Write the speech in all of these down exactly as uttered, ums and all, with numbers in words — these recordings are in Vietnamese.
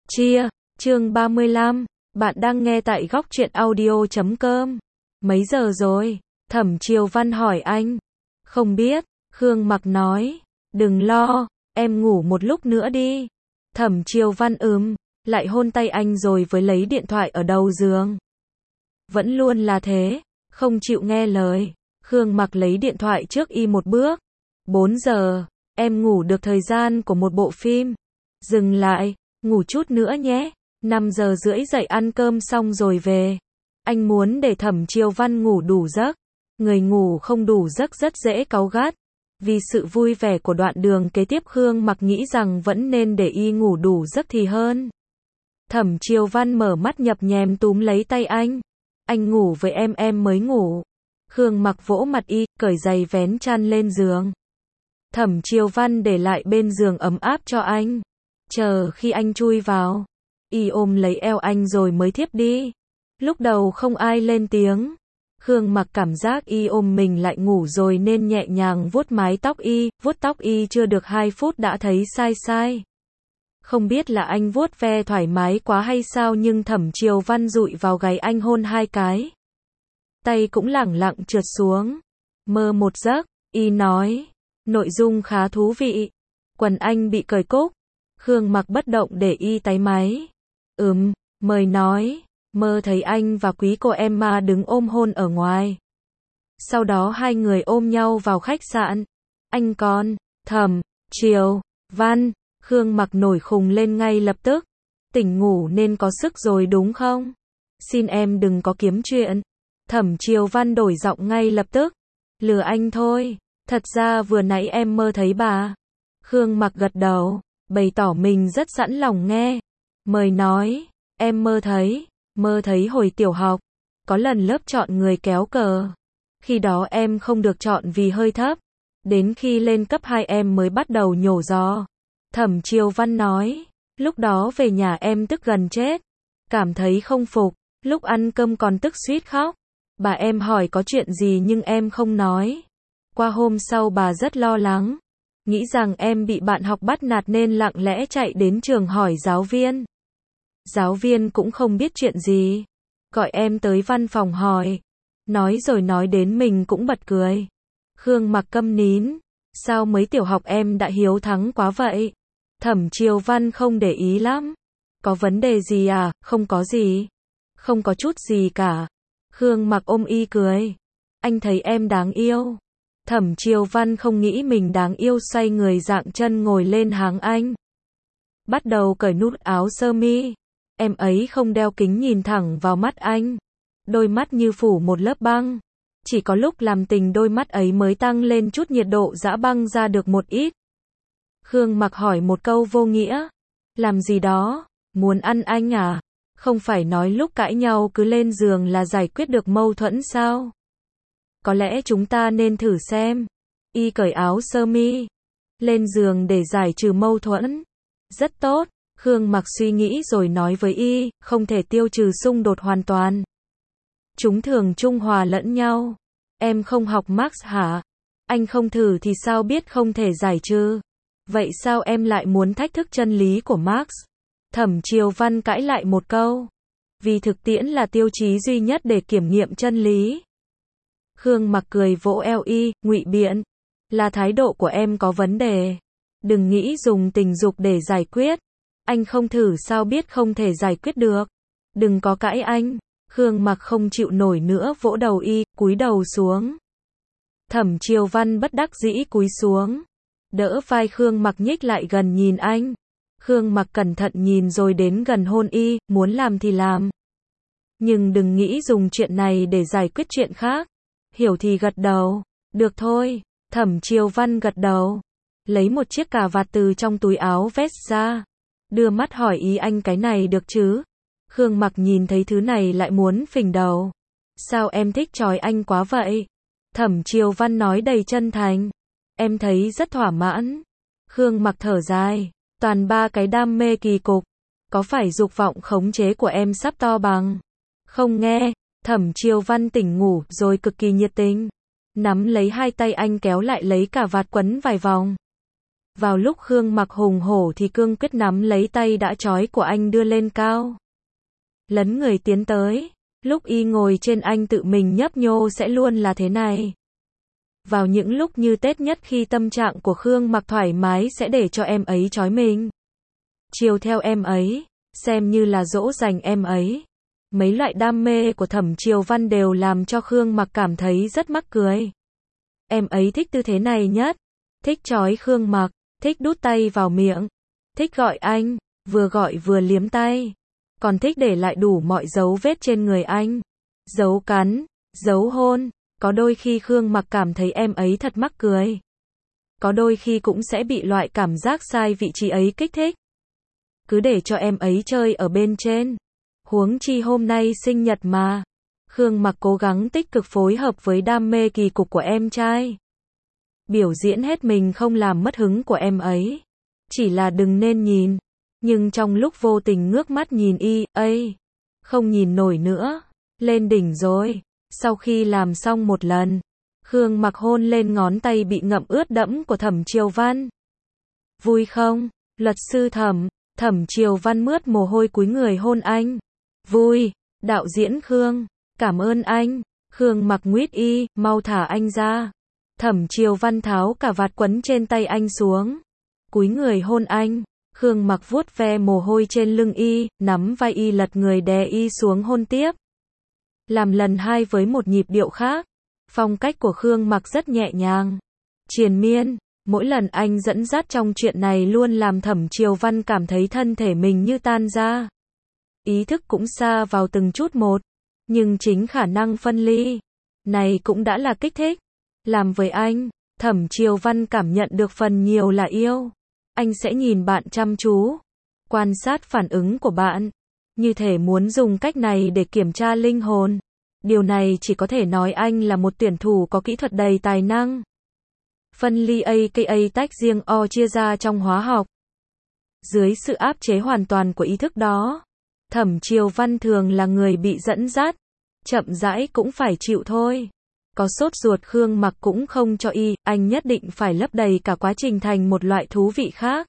Chia, chương ba mươi lăm, bạn đang nghe tại góc truyện audio chấm com. Mấy giờ rồi? Thẩm Triều Văn hỏi anh. Không biết, Khương Mặc nói. Đừng lo, em ngủ một lúc nữa đi. Thẩm Triều Văn ừm, lại hôn tay anh rồi với lấy điện thoại ở đầu giường. Vẫn luôn là thế, không chịu nghe lời. Khương Mặc lấy điện thoại trước y một bước. bốn giờ, em ngủ được thời gian của một bộ phim. Dừng lại, ngủ chút nữa nhé. năm giờ rưỡi dậy ăn cơm xong rồi về. Anh muốn để Thẩm Triều Văn ngủ đủ giấc. Người ngủ không đủ giấc rất dễ cáu gắt. Vì sự vui vẻ của đoạn đường kế tiếp, Khương Mặc nghĩ rằng vẫn nên để y ngủ đủ giấc thì hơn. Thẩm Triều Văn mở mắt nhập nhèm túm lấy tay anh. Anh ngủ với em em mới ngủ. Khương Mặc vỗ mặt y, cởi giày vén chăn lên giường. Thẩm Triều Văn để lại bên giường ấm áp cho anh. Chờ khi anh chui vào, y ôm lấy eo anh rồi mới thiếp đi. Lúc đầu không ai lên tiếng. Khương Mặc cảm giác y ôm mình lại ngủ rồi nên nhẹ nhàng vuốt mái tóc y, vuốt tóc y chưa được hai phút đã thấy sai sai. Không biết là anh vuốt ve thoải mái quá hay sao nhưng Thẩm Triều Văn dụi vào gáy anh hôn hai cái. Tay cũng lẳng lặng trượt xuống. Mơ một giấc, y nói. Nội dung khá thú vị. Quần anh bị cởi cúc. Khương Mặc bất động để y táy máy. Ừm, mời nói. Mơ thấy anh và quý cô Emma đứng ôm hôn ở ngoài. Sau đó hai người ôm nhau vào khách sạn. Anh còn, Thẩm Triều Văn, Khương Mặc nổi khùng lên ngay lập tức. Tỉnh ngủ nên có sức rồi đúng không? Xin em đừng có kiếm chuyện. Thẩm Triều Văn đổi giọng ngay lập tức. Lừa anh thôi, thật ra vừa nãy em mơ thấy bà. Khương Mặc gật đầu, bày tỏ mình rất sẵn lòng nghe. Mời nói, em mơ thấy, mơ thấy hồi tiểu học, có lần lớp chọn người kéo cờ. Khi đó em không được chọn vì hơi thấp. Đến khi lên cấp hai em mới bắt đầu nhổ giò. Thẩm Triều Văn nói, lúc đó về nhà em tức gần chết. Cảm thấy không phục, lúc ăn cơm còn tức suýt khóc. Bà em hỏi có chuyện gì nhưng em không nói. Qua hôm sau bà rất lo lắng. Nghĩ rằng em bị bạn học bắt nạt nên lặng lẽ chạy đến trường hỏi giáo viên. Giáo viên cũng không biết chuyện gì. Gọi em tới văn phòng hỏi. Nói rồi nói đến mình cũng bật cười. Khương Mặc câm nín. Sao mới tiểu học em đã hiếu thắng quá vậy? Thẩm Triều Văn không để ý lắm. Có vấn đề gì à? Không có gì. Không có chút gì cả. Khương Mặc ôm y cười. Anh thấy em đáng yêu. Thẩm Triều Văn không nghĩ mình đáng yêu, xoay người dạng chân ngồi lên háng anh. Bắt đầu cởi nút áo sơ mi. Em ấy không đeo kính nhìn thẳng vào mắt anh. Đôi mắt như phủ một lớp băng. Chỉ có lúc làm tình đôi mắt ấy mới tăng lên chút nhiệt độ, giã băng ra được một ít. Khương Mặc hỏi một câu vô nghĩa. Làm gì đó? Muốn ăn anh à? Không phải nói lúc cãi nhau cứ lên giường là giải quyết được mâu thuẫn sao? Có lẽ chúng ta nên thử xem. Y cởi áo sơ mi. Lên giường để giải trừ mâu thuẫn. Rất tốt. Khương Mặc suy nghĩ rồi nói với y, không thể tiêu trừ xung đột hoàn toàn. Chúng thường trung hòa lẫn nhau. Em không học Marx hả? Anh không thử thì sao biết không thể giải trừ? Vậy sao em lại muốn thách thức chân lý của Marx? Thẩm Triều Văn cãi lại một câu. Vì thực tiễn là tiêu chí duy nhất để kiểm nghiệm chân lý. Khương Mặc cười vỗ eo y, ngụy biện. Là thái độ của em có vấn đề. Đừng nghĩ dùng tình dục để giải quyết. Anh không thử sao biết không thể giải quyết được. Đừng có cãi anh. Khương Mặc không chịu nổi nữa vỗ đầu y, cúi đầu xuống. Thẩm Triều Văn bất đắc dĩ cúi xuống. Đỡ vai Khương Mặc nhích lại gần nhìn anh. Khương Mặc cẩn thận nhìn rồi đến gần hôn y, muốn làm thì làm. Nhưng đừng nghĩ dùng chuyện này để giải quyết chuyện khác. Hiểu thì gật đầu. Được thôi. Thẩm Triều Văn gật đầu. Lấy một chiếc cà vạt từ trong túi áo vest ra. Đưa mắt hỏi ý anh, cái này được chứ? Khương Mặc nhìn thấy thứ này lại muốn phình đầu. Sao em thích trói anh quá vậy? Thẩm Triều Văn nói đầy chân thành. Em thấy rất thỏa mãn. Khương Mặc thở dài. Toàn ba cái đam mê kỳ cục. Có phải dục vọng khống chế của em sắp to bằng? Không nghe. Thẩm Triều Văn tỉnh ngủ rồi cực kỳ nhiệt tình. Nắm lấy hai tay anh kéo lại lấy cà vạt quấn vài vòng. Vào lúc Khương Mặc hùng hổ thì cương quyết nắm lấy tay đã trói của anh đưa lên cao. Lấn người tiến tới. Lúc y ngồi trên anh tự mình nhấp nhô sẽ luôn là thế này. Vào những lúc như Tết nhất khi tâm trạng của Khương Mặc thoải mái sẽ để cho em ấy trói mình. Chiều theo em ấy, xem như là dỗ dành em ấy. Mấy loại đam mê của Thẩm Triều Văn đều làm cho Khương Mặc cảm thấy rất mắc cười. Em ấy thích tư thế này nhất. Thích trói Khương Mặc, thích đút tay vào miệng, thích gọi anh, vừa gọi vừa liếm tay. Còn thích để lại đủ mọi dấu vết trên người anh. Dấu cắn, dấu hôn. Có đôi khi Khương Mặc cảm thấy em ấy thật mắc cười. Có đôi khi cũng sẽ bị loại cảm giác sai vị trí ấy kích thích. Cứ để cho em ấy chơi ở bên trên. Huống chi hôm nay sinh nhật mà. Khương Mặc cố gắng tích cực phối hợp với đam mê kỳ cục của em trai. Biểu diễn hết mình không làm mất hứng của em ấy. Chỉ là đừng nên nhìn. Nhưng trong lúc vô tình ngước mắt nhìn y, ây, không nhìn nổi nữa. Lên đỉnh rồi. Sau khi làm xong một lần, Khương Mặc hôn lên ngón tay bị ngậm ướt đẫm của Thẩm Triều Văn. Vui không? Luật sư Thẩm. Thẩm Triều Văn mướt mồ hôi cúi người hôn anh. Vui. Đạo diễn Khương. Cảm ơn anh. Khương Mặc nguyết y, mau thả anh ra. Thẩm Triều Văn tháo cả vạt quấn trên tay anh xuống. Cúi người hôn anh. Khương Mặc vuốt ve mồ hôi trên lưng y, nắm vai y lật người đè y xuống hôn tiếp. Làm lần hai với một nhịp điệu khác. Phong cách của Khương Mặc rất nhẹ nhàng, triền miên. Mỗi lần anh dẫn dắt trong chuyện này luôn làm Thẩm Triều Văn cảm thấy thân thể mình như tan ra. Ý thức cũng xa vào từng chút một. Nhưng chính khả năng phân ly này cũng đã là kích thích. Làm với anh, Thẩm Triều Văn cảm nhận được phần nhiều là yêu. Anh sẽ nhìn bạn chăm chú, quan sát phản ứng của bạn. Như thể muốn dùng cách này để kiểm tra linh hồn. Điều này chỉ có thể nói anh là một tuyển thủ có kỹ thuật đầy tài năng. Phân ly aka tách riêng O chia ra trong hóa học. Dưới sự áp chế hoàn toàn của ý thức đó, Thẩm Triều Văn thường là người bị dẫn dắt. Chậm rãi cũng phải chịu thôi. Có sốt ruột Khương Mặc cũng không cho y, anh nhất định phải lấp đầy cả quá trình thành một loại thú vị khác.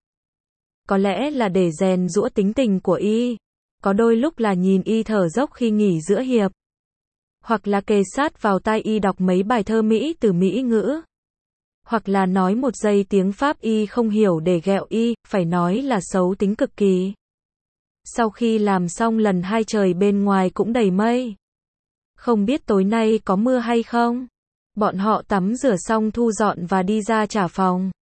Có lẽ là để rèn giũa tính tình của y. Có đôi lúc là nhìn y thở dốc khi nghỉ giữa hiệp. Hoặc là kề sát vào tai y đọc mấy bài thơ Mỹ từ Mỹ ngữ. Hoặc là nói một giây tiếng Pháp y không hiểu để ghẹo y, phải nói là xấu tính cực kỳ. Sau khi làm xong lần hai trời bên ngoài cũng đầy mây. Không biết tối nay có mưa hay không? Bọn họ tắm rửa xong thu dọn và đi ra trả phòng.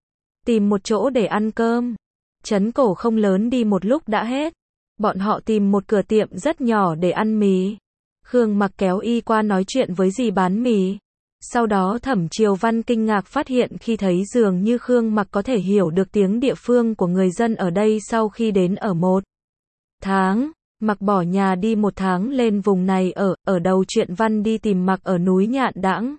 Tìm một chỗ để ăn cơm. Trấn Cổ không lớn đi một lúc đã hết. Bọn họ tìm một cửa tiệm rất nhỏ để ăn mì. Khương Mặc kéo y qua nói chuyện với dì bán mì. Sau đó Thẩm Triều Văn kinh ngạc phát hiện khi thấy dường như Khương Mặc có thể hiểu được tiếng địa phương của người dân ở đây sau khi đến ở một tháng. Mặc bỏ nhà đi một tháng lên vùng này ở, ở đầu chuyện Văn đi tìm Mặc ở núi Nhạn Đãng.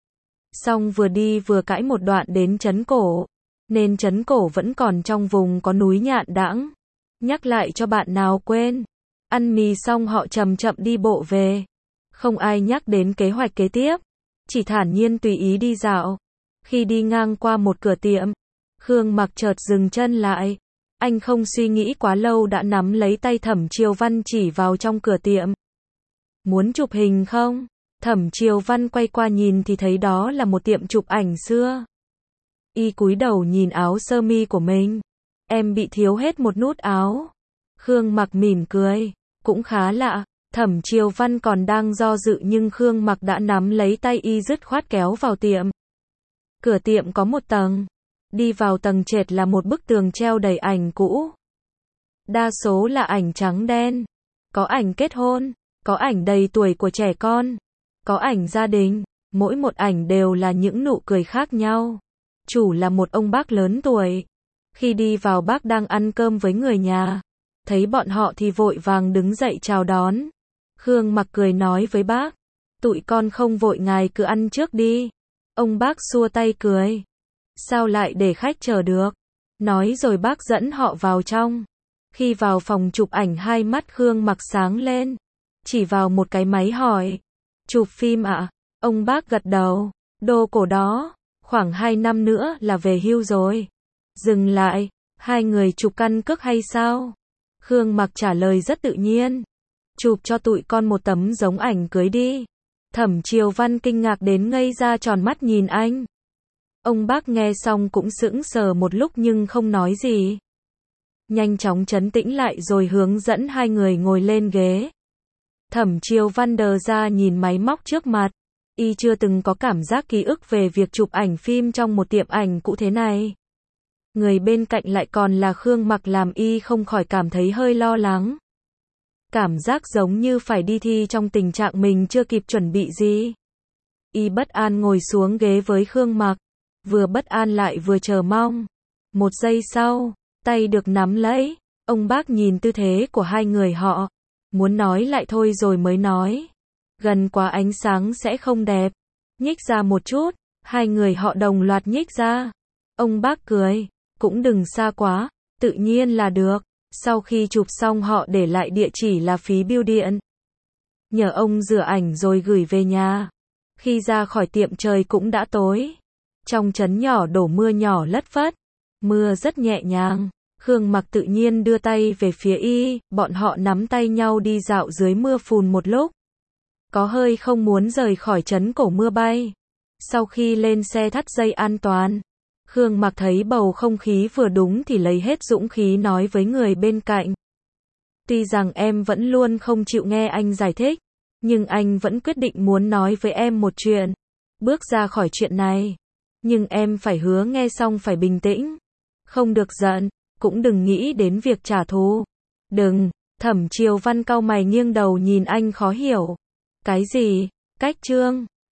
Xong vừa đi vừa cãi một đoạn đến Trấn Cổ. Nên Trấn Cổ vẫn còn trong vùng có núi Nhạn Đãng. Nhắc lại cho bạn nào quên. Ăn mì xong họ chậm chậm đi bộ về. Không ai nhắc đến kế hoạch kế tiếp. Chỉ thản nhiên tùy ý đi dạo. Khi đi ngang qua một cửa tiệm, Khương Mặc chợt dừng chân lại. Anh không suy nghĩ quá lâu đã nắm lấy tay Thẩm Triều Văn chỉ vào trong cửa tiệm. Muốn chụp hình không? Thẩm Triều Văn quay qua nhìn thì thấy đó là một tiệm chụp ảnh xưa. Y cúi đầu nhìn áo sơ mi của mình. Em bị thiếu hết một nút áo. Khương Mặc mỉm cười. Cũng khá lạ. Thẩm Triều Văn còn đang do dự nhưng Khương Mặc đã nắm lấy tay y dứt khoát kéo vào tiệm. Cửa tiệm có một tầng. Đi vào tầng trệt là một bức tường treo đầy ảnh cũ. Đa số là ảnh trắng đen. Có ảnh kết hôn. Có ảnh đầy tuổi của trẻ con. Có ảnh gia đình. Mỗi một ảnh đều là những nụ cười khác nhau. Chủ là một ông bác lớn tuổi. Khi đi vào bác đang ăn cơm với người nhà. Thấy bọn họ thì vội vàng đứng dậy chào đón. Khương Mặc cười nói với bác. Tụi con không vội ngài cứ ăn trước đi. Ông bác xua tay cười. Sao lại để khách chờ được? Nói rồi bác dẫn họ vào trong. Khi vào phòng chụp ảnh hai mắt Khương Mặc sáng lên. Chỉ vào một cái máy hỏi. Chụp phim ạ? À? Ông bác gật đầu. Đồ cổ đó. Khoảng hai năm nữa là về hưu rồi. Dừng lại, hai người chụp căn cước hay sao? Khương Mặc trả lời rất tự nhiên. Chụp cho tụi con một tấm giống ảnh cưới đi. Thẩm Triều Văn kinh ngạc đến ngây ra tròn mắt nhìn anh. Ông bác nghe xong cũng sững sờ một lúc nhưng không nói gì. Nhanh chóng trấn tĩnh lại rồi hướng dẫn hai người ngồi lên ghế. Thẩm Triều Văn đờ ra nhìn máy móc trước mặt. Y chưa từng có cảm giác ký ức về việc chụp ảnh phim trong một tiệm ảnh cũ thế này. Người bên cạnh lại còn là Khương Mặc làm Y không khỏi cảm thấy hơi lo lắng. Cảm giác giống như phải đi thi trong tình trạng mình chưa kịp chuẩn bị gì. Y bất an ngồi xuống ghế với Khương Mặc. Vừa bất an lại vừa chờ mong. Một giây sau, tay được nắm lấy. Ông bác nhìn tư thế của hai người họ. Muốn nói lại thôi rồi mới nói. Gần quá ánh sáng sẽ không đẹp. Nhích ra một chút. Hai người họ đồng loạt nhích ra. Ông bác cười. Cũng đừng xa quá. Tự nhiên là được. Sau khi chụp xong họ để lại địa chỉ là phí bưu điện. Nhờ ông rửa ảnh rồi gửi về nhà. Khi ra khỏi tiệm trời cũng đã tối. Trong trấn nhỏ đổ mưa nhỏ lất phất. Mưa rất nhẹ nhàng. Khương Mặc tự nhiên đưa tay về phía Y. Bọn họ nắm tay nhau đi dạo dưới mưa phùn một lúc. Có hơi không muốn rời khỏi trấn cổ mưa bay. Sau khi lên xe thắt dây an toàn, Khương Mặc thấy bầu không khí vừa đúng thì lấy hết dũng khí nói với người bên cạnh. Tuy rằng em vẫn luôn không chịu nghe anh giải thích, nhưng anh vẫn quyết định muốn nói với em một chuyện. Bước ra khỏi chuyện này. Nhưng em phải hứa nghe xong phải bình tĩnh. Không được giận, cũng đừng nghĩ đến việc trả thù. Đừng, Thẩm Triều Văn cau mày nghiêng đầu nhìn anh khó hiểu. Cái gì? Cách trương?